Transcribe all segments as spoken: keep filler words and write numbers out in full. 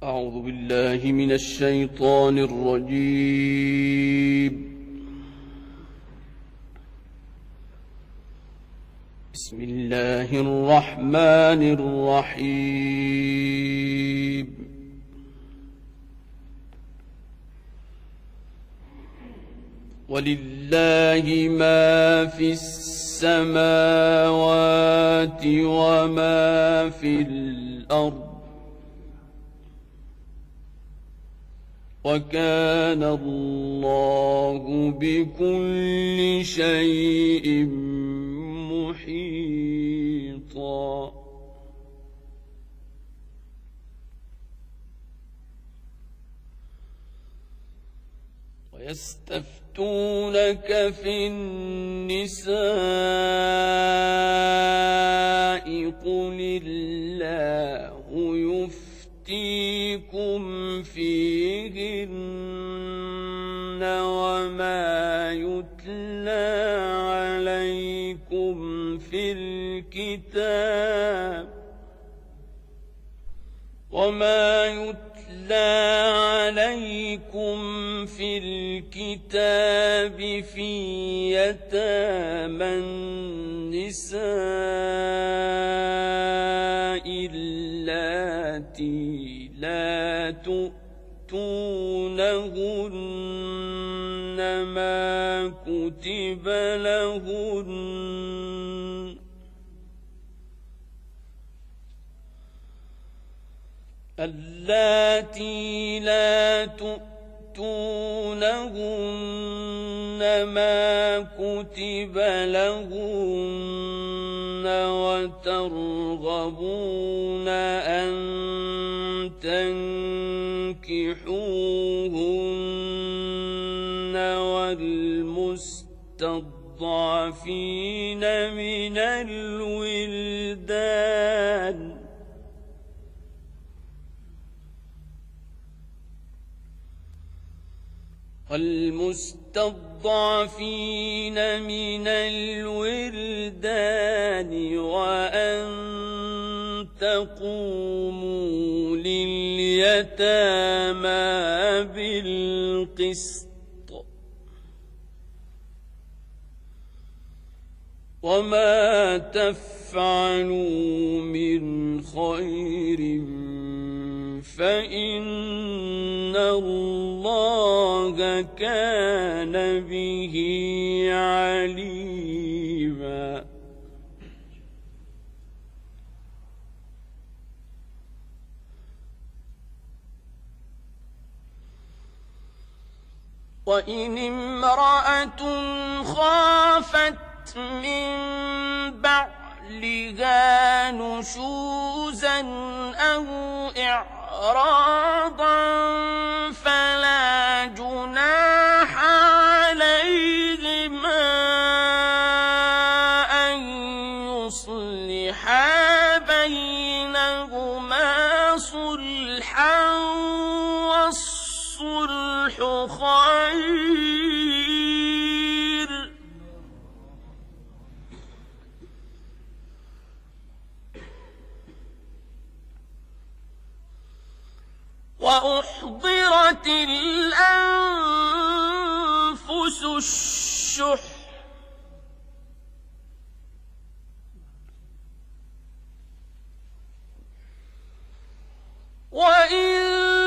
أعوذ بالله من الشيطان الرجيم. بسم الله الرحمن الرحيم. ولله ما في السماوات وما في الأرض وكان الله بكل شيء محيطا. ويستفتونك في النساء قل الله يفتيكم فيهن وما يتلى عليكم في الكتاب وما يتلى عليكم في الكتاب في يتامى النساء اللاتي لا تؤتونهن ما كتب لهن اللاتي لا تؤتونهن ما كتب لهن وترغبون أن تنكحوهن والمستضعفين من الولدان والمستضعفين من الولدان وأن تقوموا لليتامى بالقسط وما تفعلوا من خير فإن الله كان به عليما. وإن امرأة خافت من بعلها نشوزا أو إعراضا فلا جناح عليهما أن يصلحا بينهما صلحا والصلح خير. وأحضرت الأنفس الشح وإن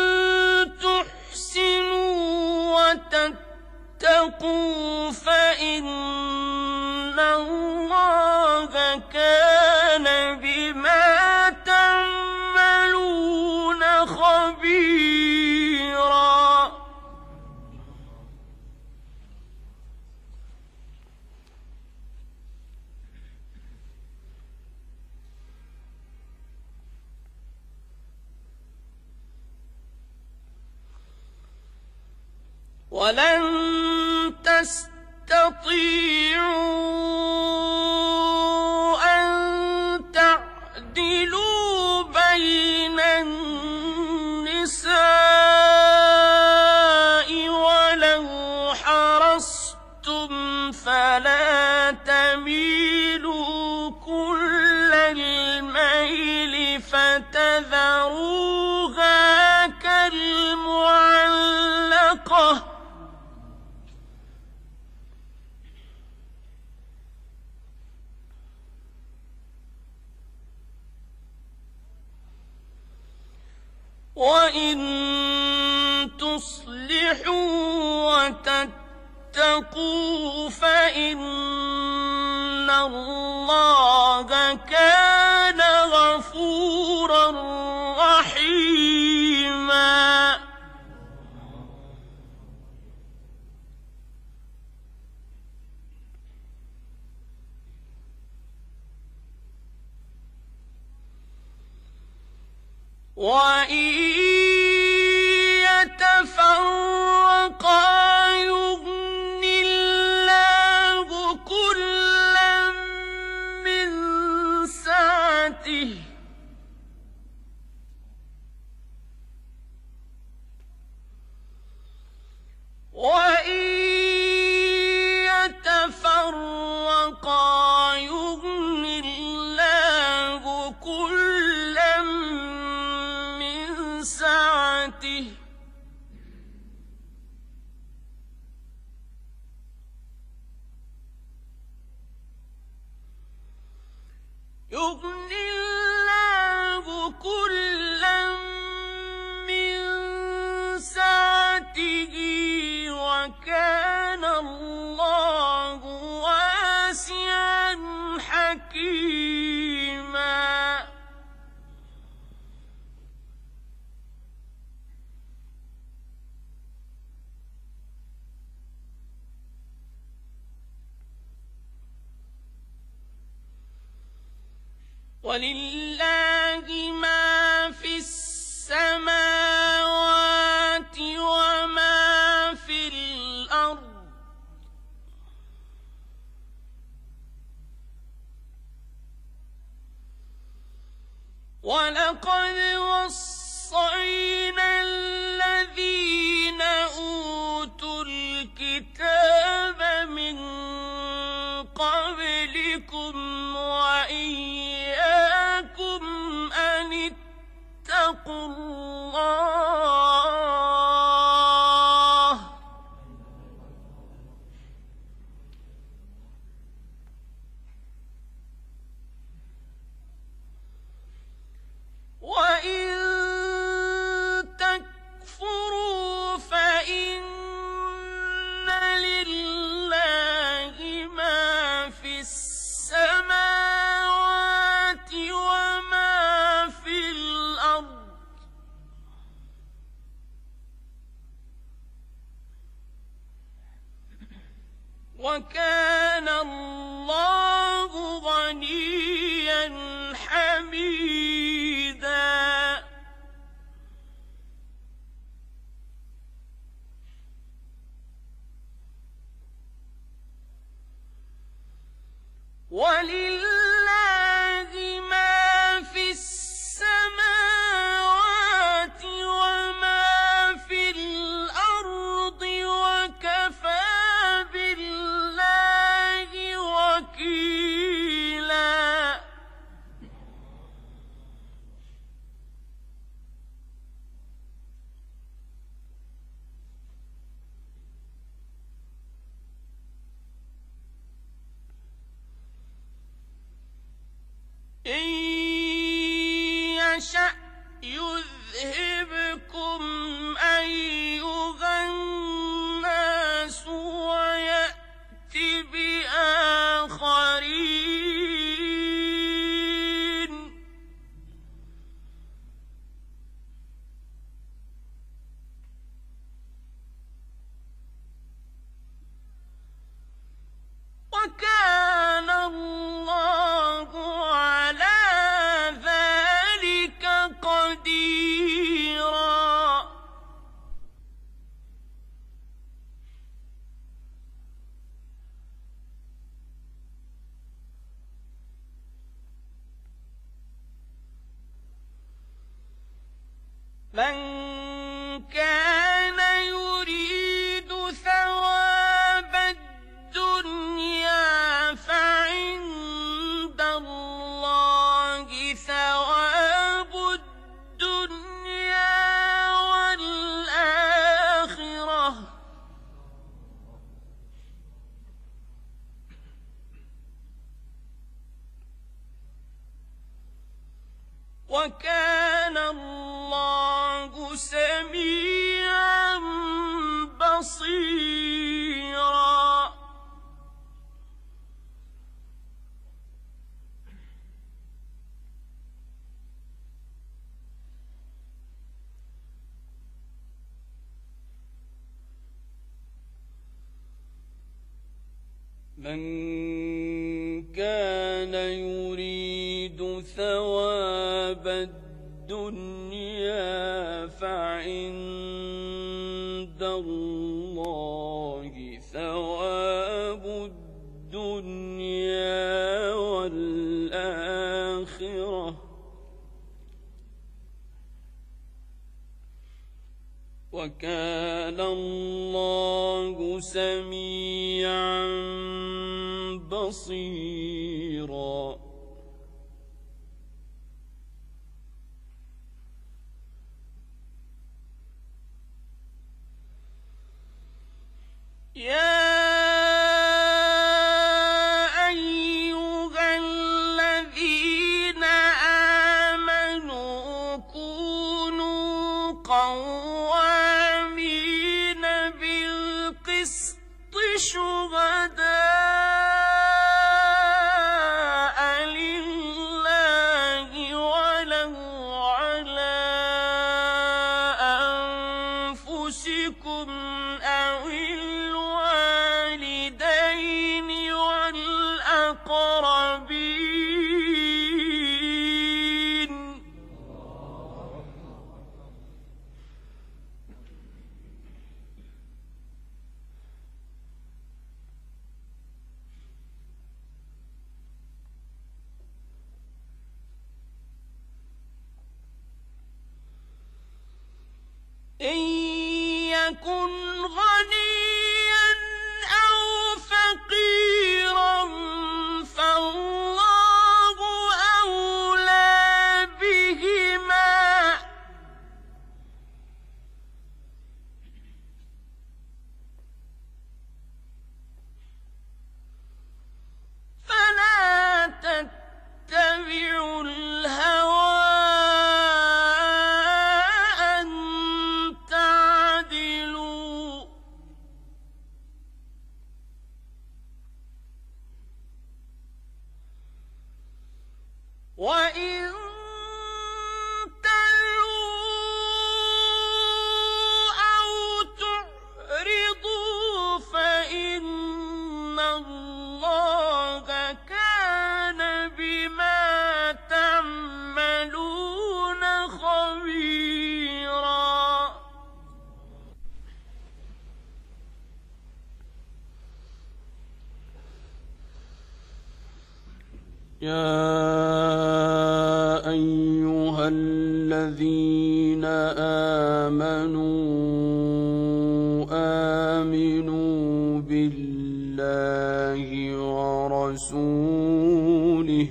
تحسنوا وتتقوا فإن الله كان بما تعملون خبيرا. ولن تستطيعوا أن تعدلوا بين النساء ولو حرصتم فلا تميلوا كل الميل فتذروها وَإِن تُصْلِحُوا وَتَتَّقُوا فَإِنَّ اللَّهَ كَانَ غَفُورًا رَّحِيمًا. وَإِن يَتَفَرَّقَا يُغْنِ اللَّهُ كُلًّا مِّن سَعَتِهِ ۚ وَإِن يَتَفَرَّقَا يُغْنِ اللَّهُ كُلًّا مِّن سَعَتِهِ ۚ يُغْنِ اللَّهُ كُلًّا مِّن سَعَتِهِ ۚ وَكَانَ اللَّهُ وَاسِعًا حَكِيمًا. وَلِلَّهِ مَا فِي السَّمَاوَاتِ وَمَا فِي الْأَرْضِ ۚ وَلَقَدْ وَصَّيْنَا الَّذِينَ أُوتُوا الْكِتَابَ مِن قَبْلِكُمْ وَإِيَّاكُمْ أَنِ اتَّقُوا اللَّهَ ۚ وَإِن تَكْفُرُوا فَإِنَّ لِلَّهِ مَا فِي السَّمَاوَاتِ وَمَا فِي الْأَرْضِ ۚ وَكَانَ اللَّهُ غَنِيًّا حَمِيدًا. وَلِلَّهِ مَا فِي السَّمَاوَاتِ وَمَا فِي الْأَرْضِ ۚ وَكَفَىٰ بِاللَّهِ وَكِيلًا. إِن يَشَأْ يُذْهِبْكُمْ أَيُّهَا النَّاسُ وَيَأْتِ بِآخَرِينَ. وَكَانَ اللَّهُ عَلَىٰ ذَٰلِكَ قَدِيرًا. مَن كَانَ يُرِيدُ ثَوَابَ الدُّنْيَا فَعِندَ اللَّهِ ثَوَابُ الدُّنْيَا وَالْآخِرَةِ ۚ وَكَانَ اللَّهُ سميعا بصيرا. من كان يريد ثواب الدنيا فعند الله ثواب الدنيا والآخرة وكان الله سميعا بصيرا. يا أيها الذين آمنوا كونوا قوامين بالقسط شهداء لله ولو على أنفسكم أو الوالدين والأقربين. إن يكن غنيا أو فقيرا فالله أولى بهما فلا تتبعوا الهوى وإن تلووا أو تعرضوا فإن الله كان بما تعملون خبيرا. يا أيها الذين آمنوا آمنوا بالله ورسوله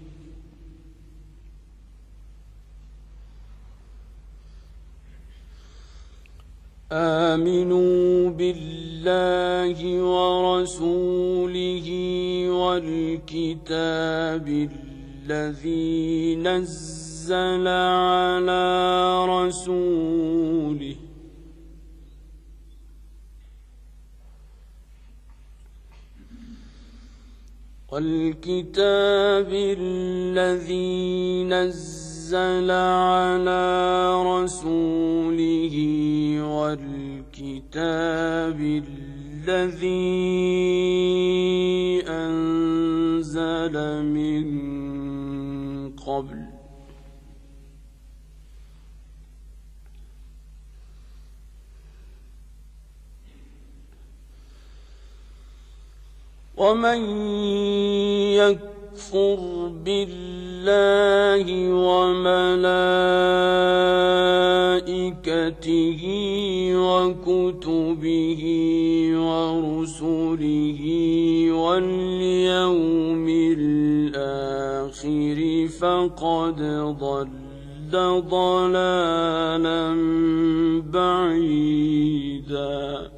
آمنوا بالله ورسوله والكتاب الذي نزل على رسوله والكتاب الذي نزل على رسوله والكتاب الذي أنزل من قبل ومن يكفر بالله وملائكته وكتبه ورسله واليوم الآخر فقد ضل ضلالا بعيدا.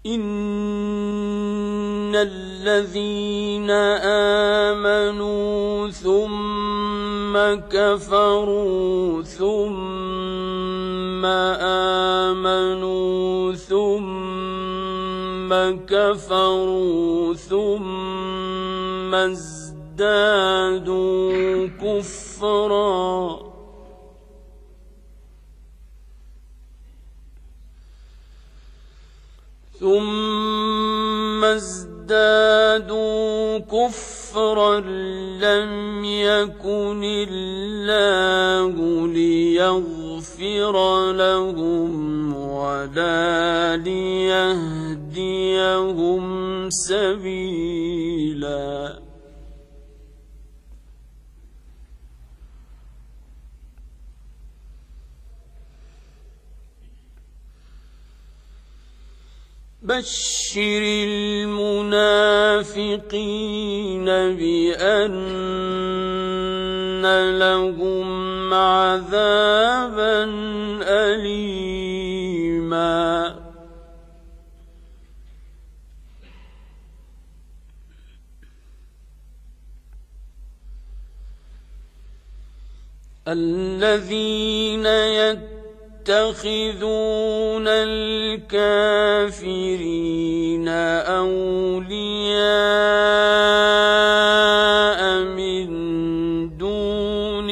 إن الذين آمنوا ثم كفروا ثم آمنوا ثم كفروا ثم ازدادوا كفرا ثم ازدادوا كفرا لم يكن الله ليغفر لهم ولا ليهديهم سبيلا بشر المنافقين بأن لهم عذابا أليما الذين يتقون يتخذون الكافرين أولياء من دون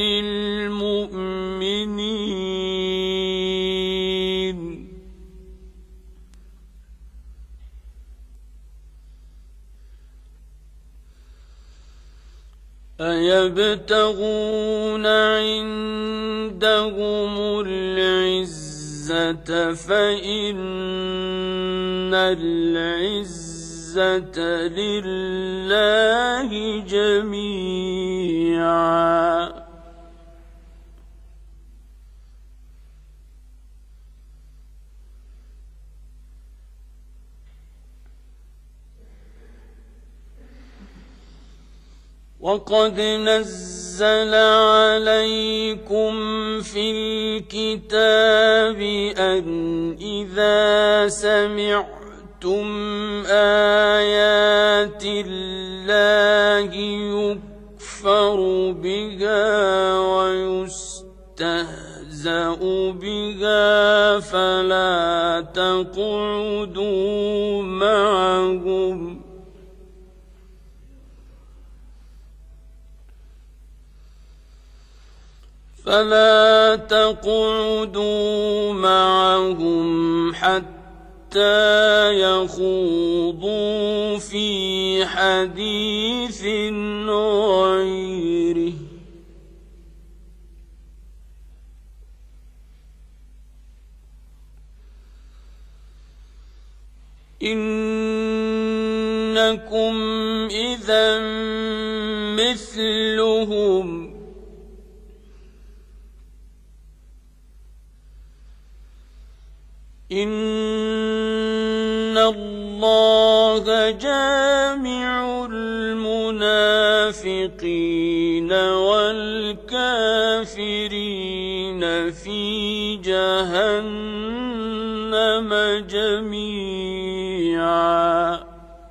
المؤمنين أيبتغون عندهم العزة فإن العزة لله جميعا وقد نزل عليكم في الكتاب أن إذا سمعتم آيات الله يكفر بها ويستهزأ بها فلا تقعدوا معهم فلا تقعدوا معهم حتى يخوضوا في حديث غيره إنكم إذا مثلهم إن الله جامع المنافقين والكافرين في جهنم جميعا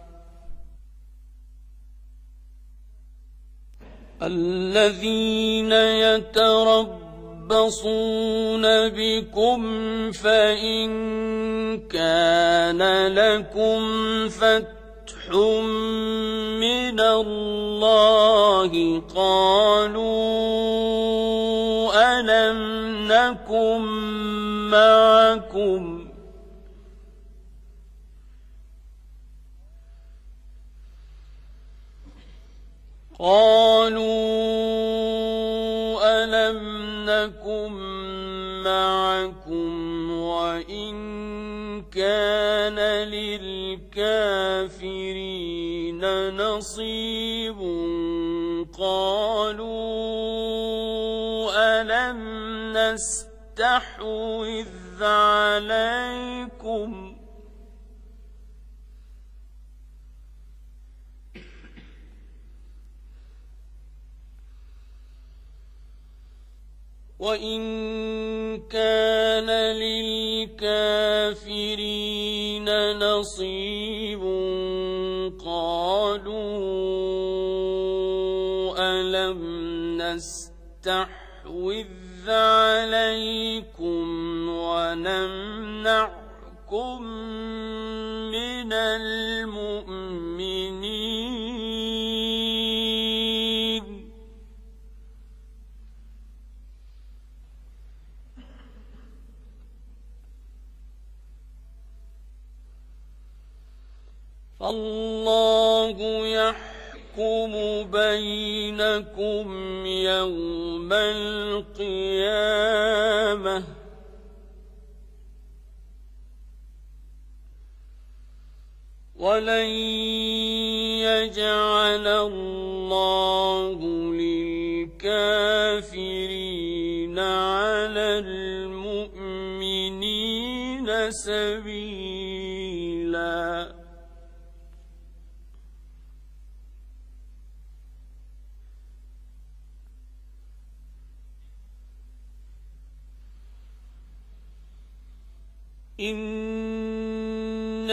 الذين يتربصون يتربصون بكم فإن كان لكم فتح من الله قالوا ألم نكن معكم قالوا ألم نكن معكم وإن كان للكافرين نصيب قالوا ألم نستحوذ عليكم وإن كان للكافرين نصيب نصيب قالوا ألم نستحوذ عليكم ونمنعكم من المؤمنين فالله يحكم بينكم يوم القيامة ولن يجعل الله للكافرين على المؤمنين سبيلا. إن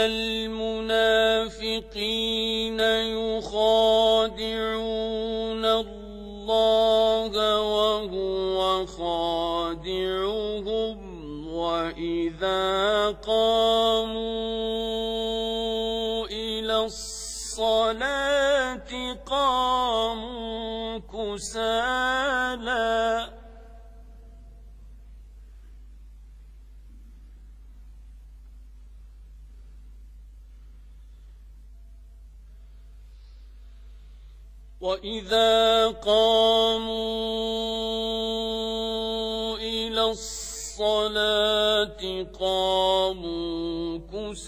المنافقين يخادعون الله وهو خادعهم وإذا قاموا إلى الصلاة قاموا كسالى وإذا قاموا إلى الصلاة قاموا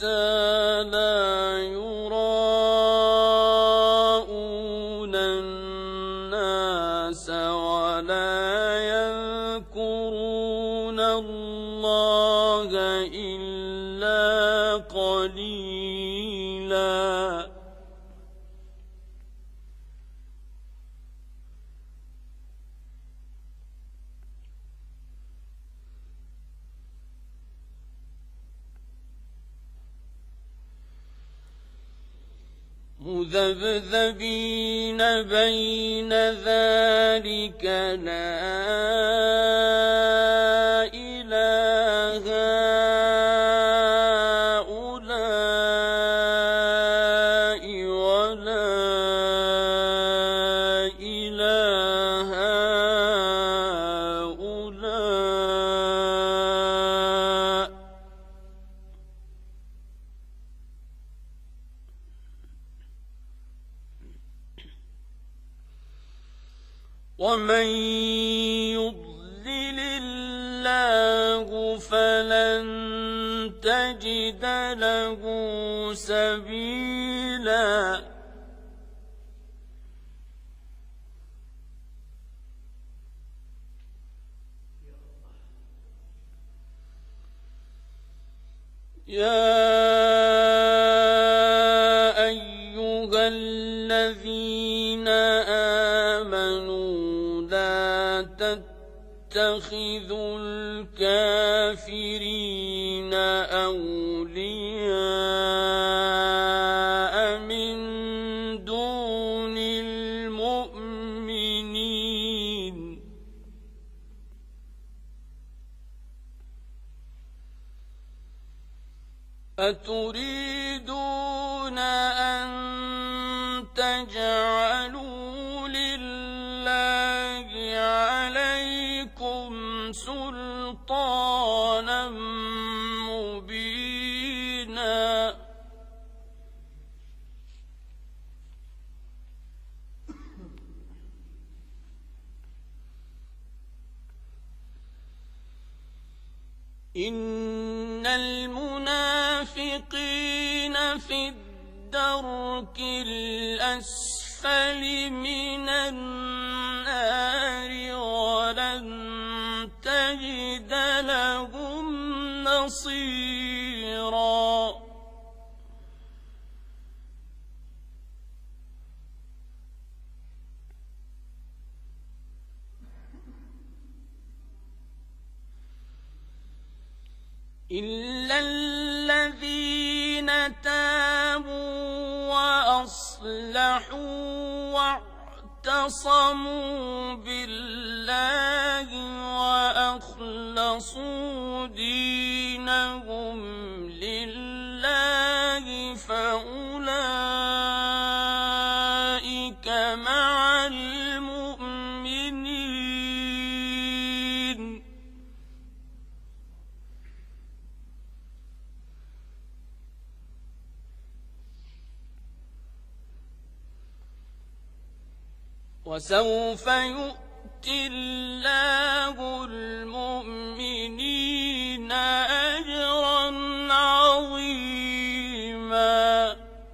كسالى يراءون الناس ولا يذكرون الله إلا قليلا. مذبذبين بين ذلك لا إله هؤلاء ولا إله هؤلاء ومن يضلل الله فلن تجد له سبيلا. يا أيها الذين آمنوا لا تتخذوا الكافرين أولياء من دون المؤمنين أتريدون أن تجعلوا لله عليكم سلطانا مبينا. إن المنافقين في الدرك الأسفل من النار ولن تجد لهم نصيرا. إلا الذين تابوا وأصلحوا واعتصموا بالله وأخلصوا دينهم لله فأولئك مع المؤمنين وسوف يؤتي الله المؤمنين أجرا عظيما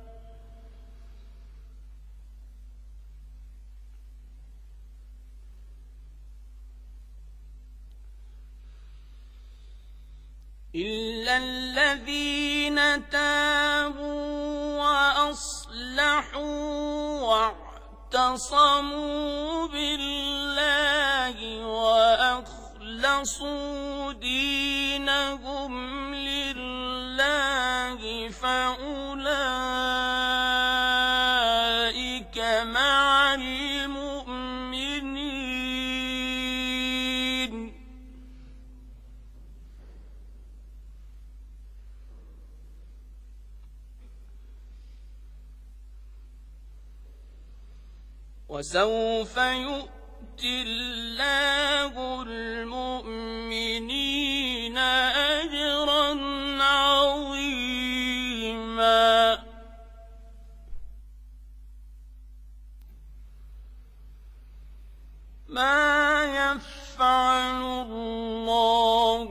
إلا الذين تابوا وأصلحوا واعتصموا بالله وأخلصوا دينهم لله فأولئك مع المؤمنين وسوف يؤتي الله المؤمنين أجرا عظيما ما يفعل الله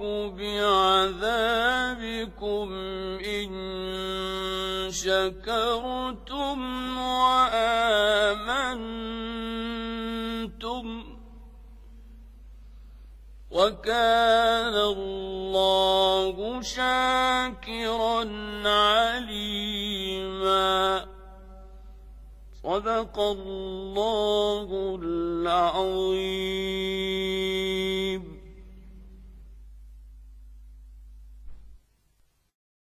بعذابكم إن شكرتم وآمنتم وكان الله شاكرا عليما صدق الله العظيم.